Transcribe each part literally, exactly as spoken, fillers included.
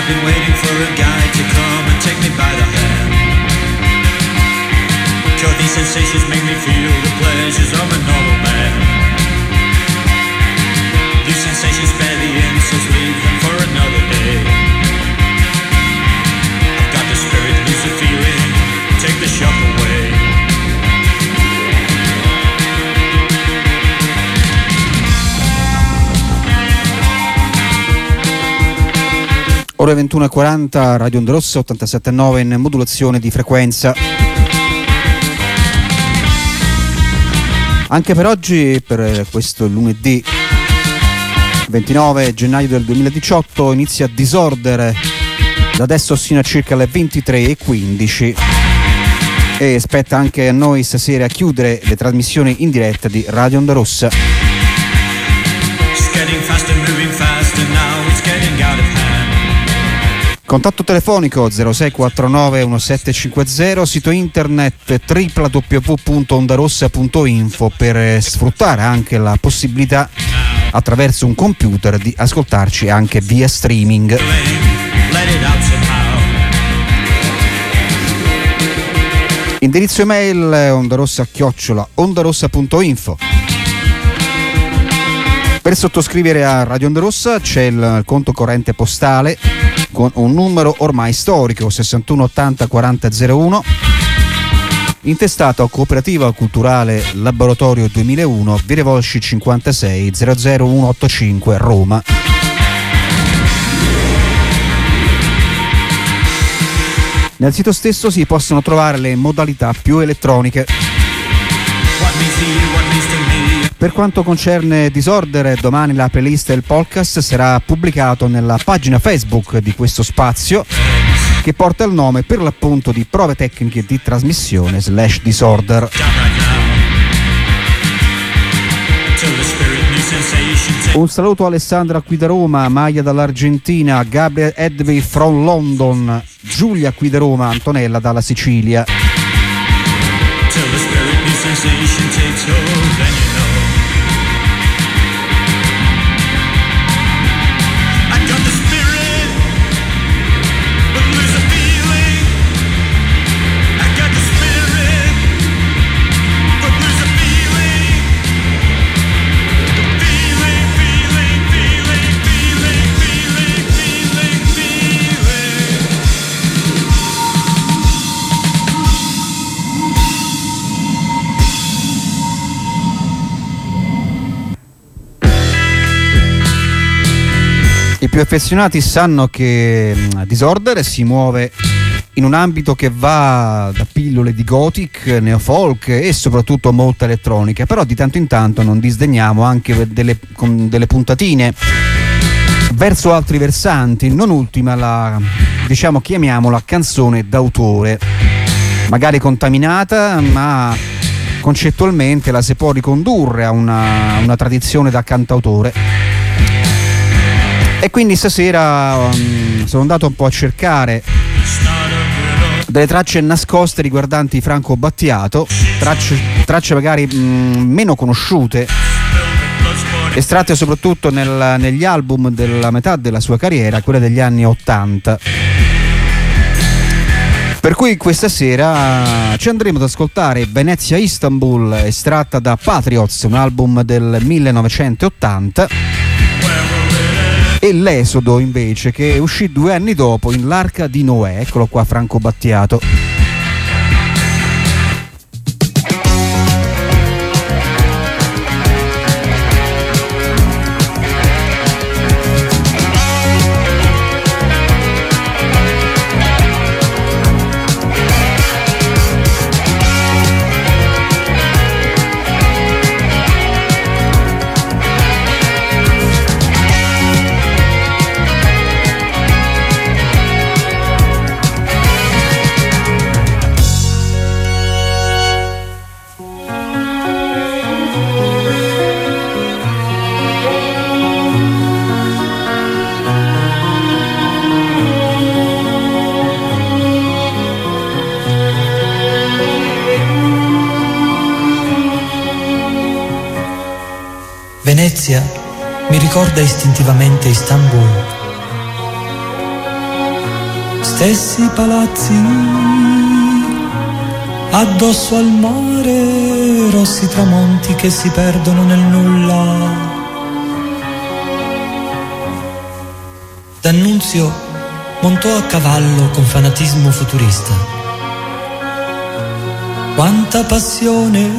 been waiting for a guy to come and take me by the hand. Sure, these sensations make me feel the pleasures of a normal man. These sensations bear the answers, leave them for another day. I've got the spirit, lose the feeling, take the shock away. Ore ventuno e quaranta, Radio Onda Rossa ottantasette virgola nove in modulazione di frequenza. Anche per oggi, per questo lunedì ventinove gennaio del duemiladiciotto, inizia Disorder da adesso sino a circa le ventitré e quindici, e spetta anche a noi stasera a chiudere le trasmissioni in diretta di Radio Onda Rossa. Contatto telefonico zero sei quattro nove uno sette cinque zero, sito internet w w w punto ondarossa punto info per sfruttare anche la possibilità attraverso un computer di ascoltarci anche via streaming. Indirizzo email ondarossa chiocciola ondarossa punto info. Per sottoscrivere a Radio Onda Rossa c'è il conto corrente postale con un numero ormai storico sessantuno ottanta quaranta zero uno, intestato a Cooperativa Culturale Laboratorio duemilauno, Via Revolsci cinquantasei zero zero uno otto cinque, Roma. Nel sito stesso si possono trovare le modalità più elettroniche. Per quanto concerne Disorder, domani la playlist e il podcast sarà pubblicato nella pagina Facebook di questo spazio, che porta il nome per l'appunto di Prove Tecniche di Trasmissione slash Disorder. Un saluto a Alessandra qui da Roma, Maya dall'Argentina, Gabriel Edwin from London, Giulia qui da Roma, Antonella dalla Sicilia. I più affezionati sanno che Disorder si muove in un ambito che va da pillole di gothic, neofolk e soprattutto molta elettronica, però di tanto in tanto non disdegniamo anche delle, con delle puntatine verso altri versanti, non ultima la, diciamo, chiamiamola canzone d'autore, magari contaminata, ma concettualmente la si può ricondurre a una, una tradizione da cantautore. E quindi stasera um, sono andato un po' a cercare delle tracce nascoste riguardanti Franco Battiato, tracce, tracce magari mh, meno conosciute, estratte soprattutto nel, negli album della metà della sua carriera, quella degli anni ottanta. Per cui questa sera ci andremo ad ascoltare Venezia Istanbul, estratta da Patriots, un album del millenovecentottanta, e L'Esodo invece, che uscì due anni dopo in L'Arca di Noè. Eccolo qua Franco Battiato. Venezia mi ricorda istintivamente Istanbul. stessi palazzi, addosso al mare, rossi tramonti che si perdono nel nulla. D'Annunzio montò a cavallo con fanatismo futurista. Quanta passione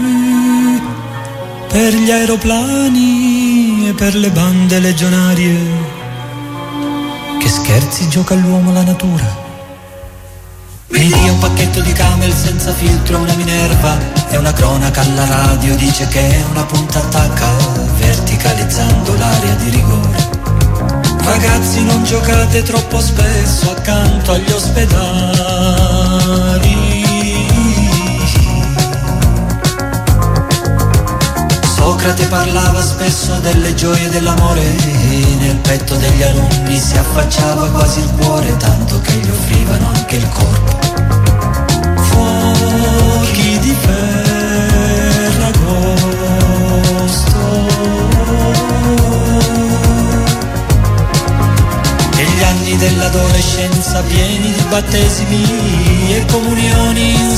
per gli aeroplani e per le bande legionarie. Che scherzi gioca l'uomo alla natura. Mi dia un pacchetto di Camel senza filtro, una Minerva e una cronaca alla radio. Dice che una punta attacca, verticalizzando l'area di rigore. Ragazzi, non giocate troppo spesso accanto agli ospedali. Socrate parlava spesso delle gioie dell'amore e nel petto degli alunni si affacciava quasi il cuore, tanto che gli offrivano anche il corpo. Fuochi di Ferragosto e gli anni dell'adolescenza pieni di battesimi e comunioni in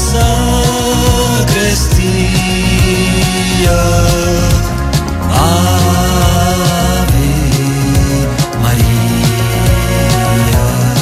sacrestia. Ave Maria.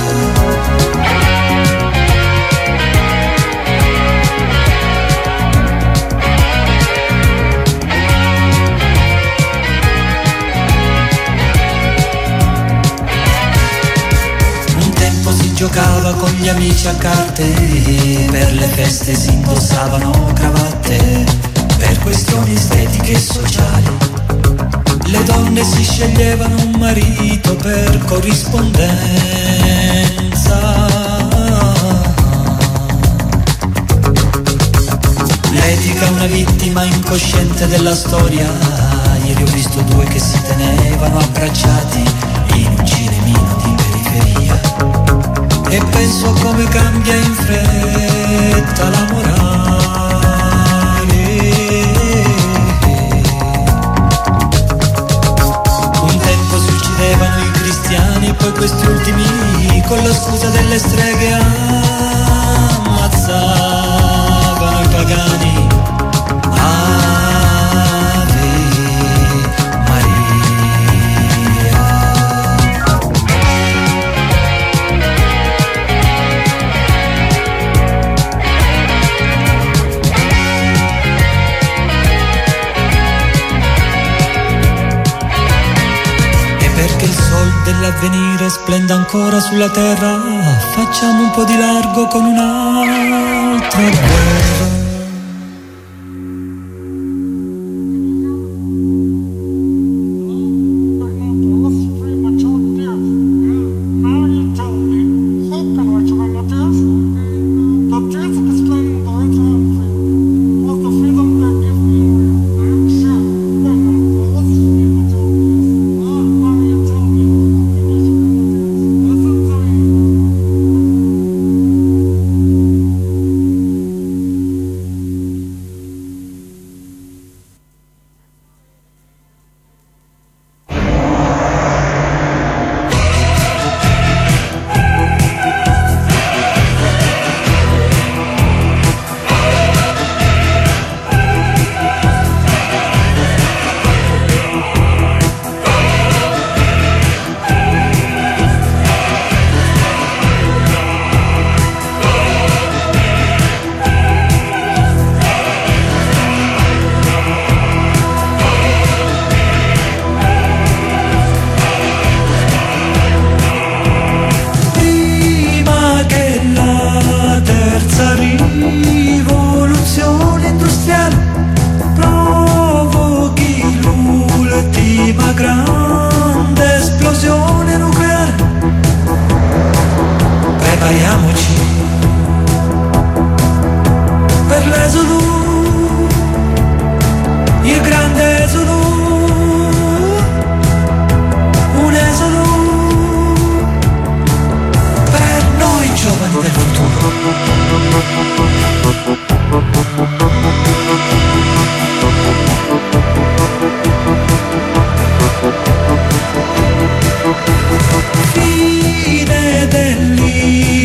Un tempo si giocava con gli amici a carte, per le feste si indossavano cravatte, per questioni estetiche e sociali. Le donne si sceglievano un marito per corrispondenza. L'etica una vittima incosciente della storia. Ieri ho visto due che si tenevano abbracciati in un cinemino di periferia. E penso a come cambia in fretta la morale. I cristiani e poi questi ultimi con la scusa delle streghe ammazzavano i pagani. Ave Maria. Perché il sol dell'avvenire splenda ancora sulla terra, facciamo un po' di largo con un'altra guerra. Fine dell'Italia.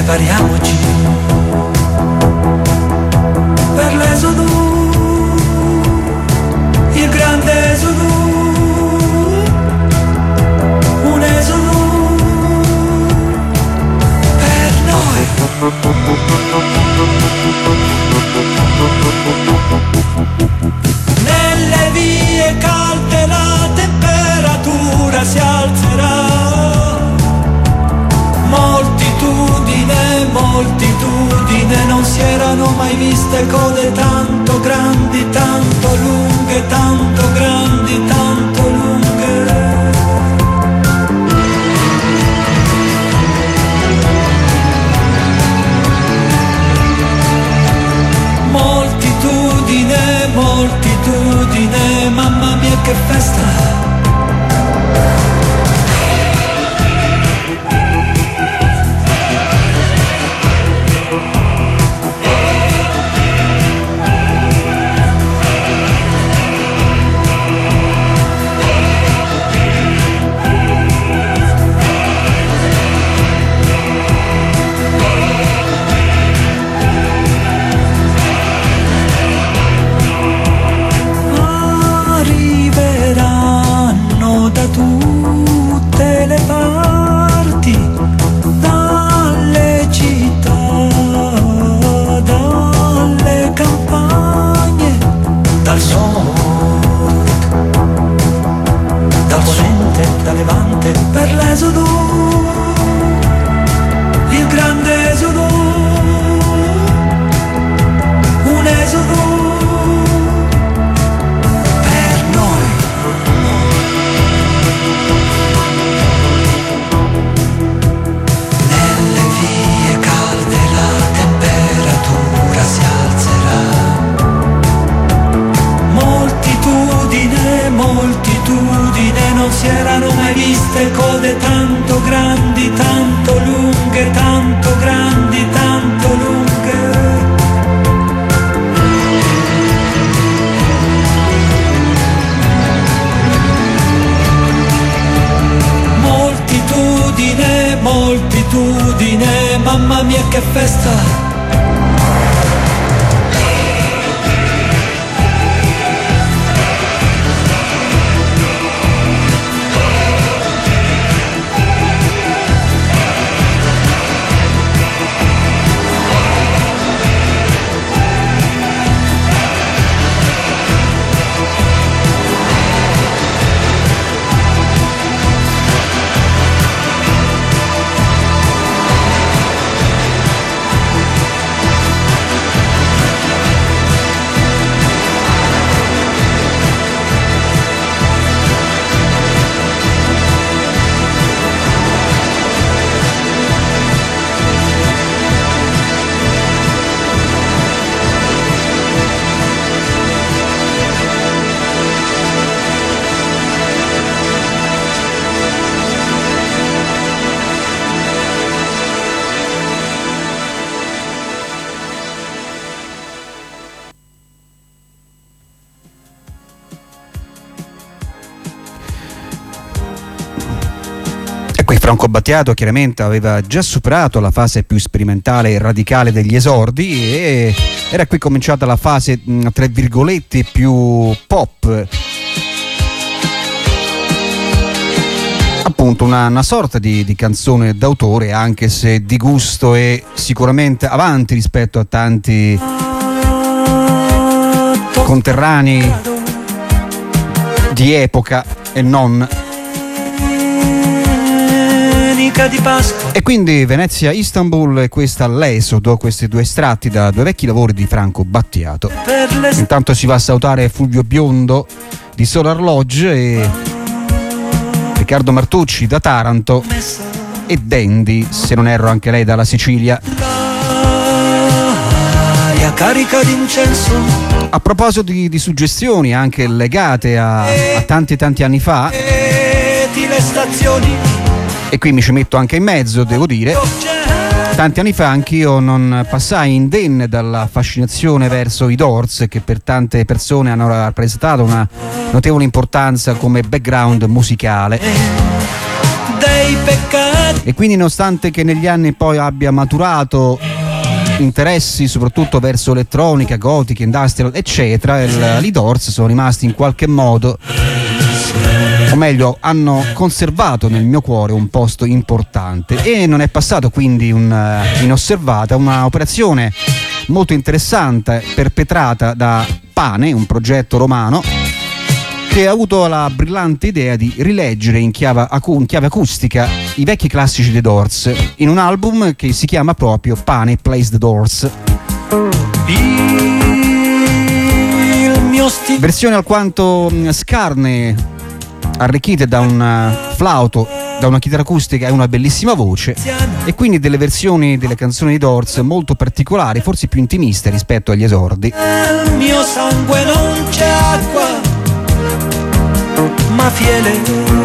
prepariamoci per l'esodo, il grande esodo, un esodo per noi. Nelle vie calde la temperatura si alzerà, moltitudine, moltitudine, non si erano mai viste code tanto grandi, tanto lunghe, tanto grandi, tanto lunghe. Moltitudine, moltitudine, mamma mia che festa. Da tutte le parti, dalle città, dalle campagne, dal sud, dal ponente, dal levante, per l'esodo, il grande esodo, un esodo per noi. Moltitudine, non si erano mai viste code tanto grandi, tanto lunghe, tanto grandi, tanto lunghe. Moltitudine, moltitudine, mamma mia che festa. Franco Battiato chiaramente aveva già superato la fase più sperimentale e radicale degli esordi e era qui cominciata la fase tra virgolette più pop, appunto una, una sorta di, di canzone d'autore, anche se di gusto è sicuramente avanti rispetto a tanti conterranei di epoca e non. Di Pasqua. E quindi Venezia Istanbul, e questa l'esodo, questi due estratti da due vecchi lavori di Franco Battiato. Le... Intanto si va a salutare Fulvio Biondo di Solar Lodge e Riccardo Martucci da Taranto e Dendi, se non erro anche lei dalla Sicilia. Carica d'incenso. A proposito di, di suggestioni anche legate a, a tanti tanti anni fa, le stazioni. E qui mi ci metto anche in mezzo, devo dire. Tanti anni fa anch'io non passai indenne dalla fascinazione verso i Doors, che per tante persone hanno rappresentato una notevole importanza come background musicale. Dei peccati E quindi, nonostante che negli anni poi abbia maturato interessi soprattutto verso elettronica, gotica, industrial, eccetera, il, i Doors sono rimasti in qualche modo, o meglio, hanno conservato nel mio cuore un posto importante, e non è passato quindi un, uh, inosservata una operazione molto interessante perpetrata da Pane, un progetto romano che ha avuto la brillante idea di rileggere in chiave, acu- in chiave acustica i vecchi classici dei Doors in un album che si chiama proprio Pane Plays the Doors. Versioni alquanto scarne, arricchite da un flauto, da una chitarra acustica e una bellissima voce, e quindi delle versioni delle canzoni di Doors molto particolari, forse più intimiste rispetto agli esordi. Nel mio sangue non c'è acqua, ma fiele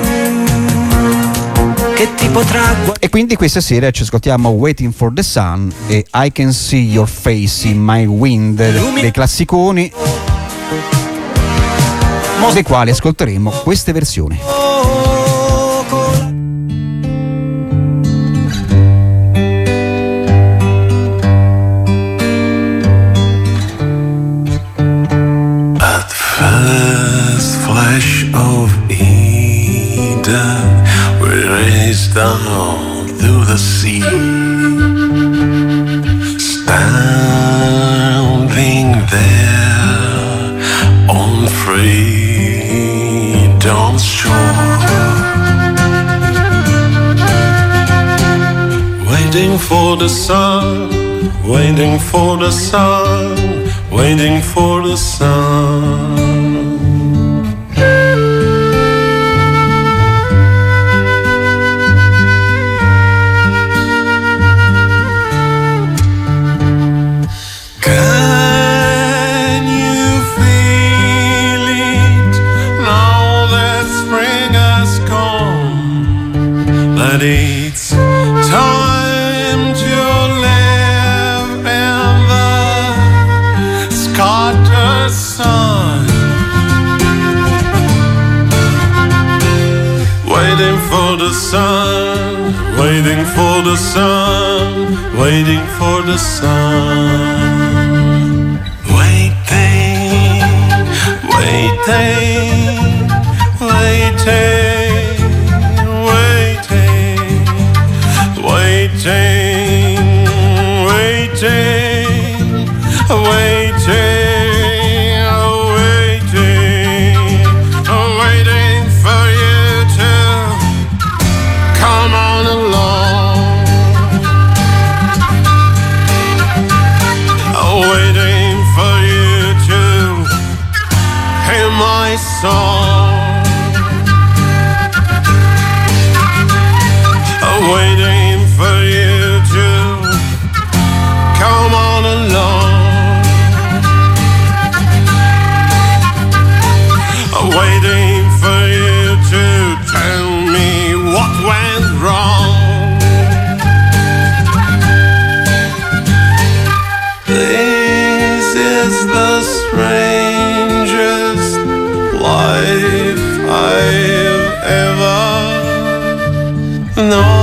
che ti potrà guardare. E quindi questa sera ci ascoltiamo Waiting for the Sun e I Can See Your Face in My Wind, dei classiconi dei quali ascolteremo queste versioni. At first flash of Eden, we race down through the sea, standing there on freedom's shore, waiting for the sun, waiting for the sun, waiting for the sun. Can you feel it now that spring has come, that it's time to live in the scattered sun, waiting for the sun, waiting for the sun, waiting for the sun, waiting, waiting, waiting, waiting, waiting, waiting, waiting, waiting, waiting for you to come on along, waiting for you to hear my song, waiting for you to come on along, waiting for you to tell me what went wrong. This is the strangest life I've ever known.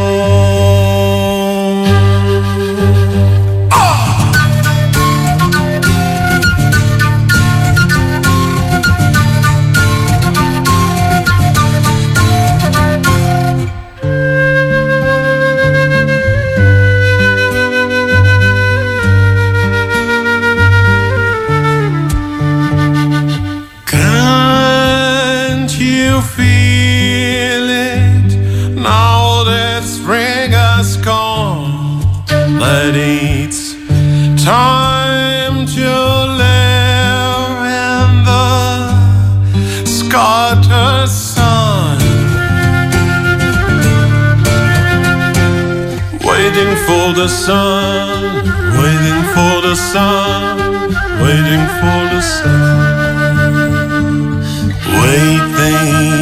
Can't you feel it now that spring has gone, that it's time to live in the scattered sun, waiting for the sun, waiting for the sun, waiting for the sun, waiting.